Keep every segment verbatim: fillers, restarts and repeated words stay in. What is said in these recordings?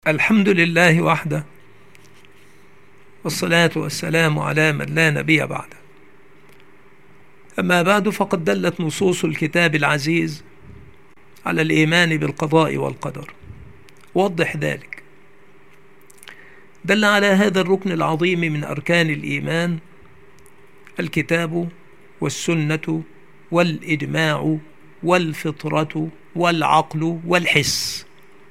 الحمد لله وحده، والصلاة والسلام على من لا نبي بعده. أما بعد، فقد دلت نصوص الكتاب العزيز على الإيمان بالقضاء والقدر. وضح ذلك. دل على هذا الركن العظيم من أركان الإيمان الكتاب والسنة والإجماع والفطرة والعقل والحس.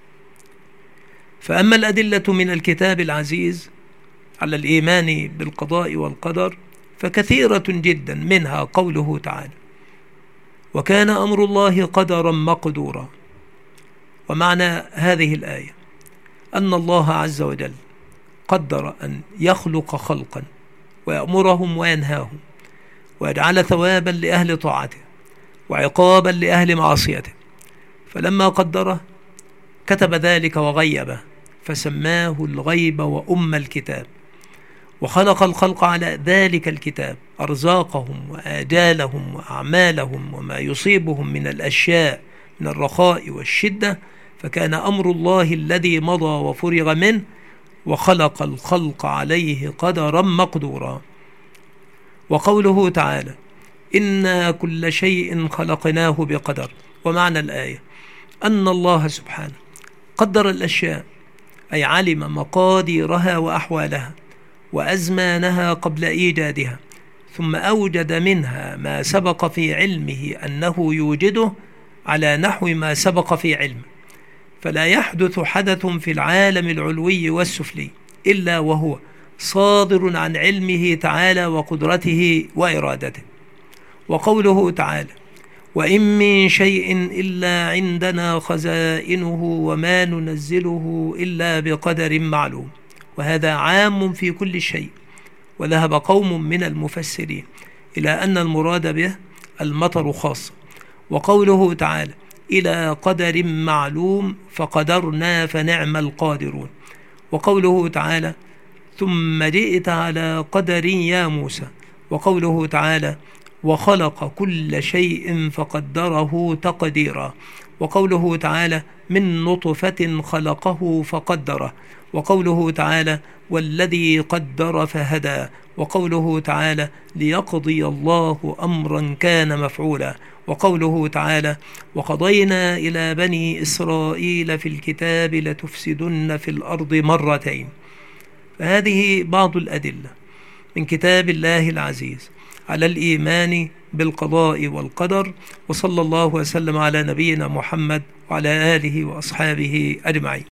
فأما الأدلة من الكتاب العزيز على الإيمان بالقضاء والقدر فكثيرة جدا، منها قوله تعالى: وكان أمر الله قدرا مقدورا. ومعنى هذه الآية أن الله عز وجل قدر أن يخلق خلقا ويأمرهم وينهاهم، ويجعل ثوابا لأهل طاعته وعقابا لأهل معصيته. فلما قدره كتب ذلك وغيبه، فسماه الغيب وأم الكتاب، وخلق الخلق على ذلك الكتاب، أرزاقهم وآجالهم وأعمالهم وما يصيبهم من الأشياء من الرخاء والشدة. فكان أمر الله الذي مضى وفرغ منه، وخلق الخلق عليه قدرا مقدورا. وقوله تعالى: إنا كل شيء خلقناه بقدر. ومعنى الآية أن الله سبحانه قدر الأشياء، أي علم مقاديرها وأحوالها وأزمانها قبل إيجادها، ثم أوجد منها ما سبق في علمه أنه يوجده على نحو ما سبق في علمه. فلا يحدث حدث في العالم العلوي والسفلي إلا وهو صادر عن علمه تعالى وقدرته وإرادته. وقوله تعالى: وإن من شيء إلا عندنا خزائنه وما ننزله إلا بقدر معلوم. وهذا عام في كل شيء. وذهب قوم من المفسرين إلى أن المراد به المطر خاصة. وقوله تعالى: إلى قدر معلوم فقدرنا فنعم القادرون. وقوله تعالى: ثم جئت على قدر يا موسى. وقوله تعالى: وخلق كل شيء فقدره تقديرا. وقوله تعالى: من نطفة خلقه فقدره. وقوله تعالى: والذي قدر فهدى. وقوله تعالى: ليقضي الله أمرا كان مفعولا. وقوله تعالى: وقضينا إلى بني إسرائيل في الكتاب لتفسدن في الأرض مرتين. فهذه بعض الأدلة من كتاب الله العزيز على الإيمان بالقضاء والقدر. وصلى الله وسلم على نبينا محمد وعلى آله وأصحابه أجمعين.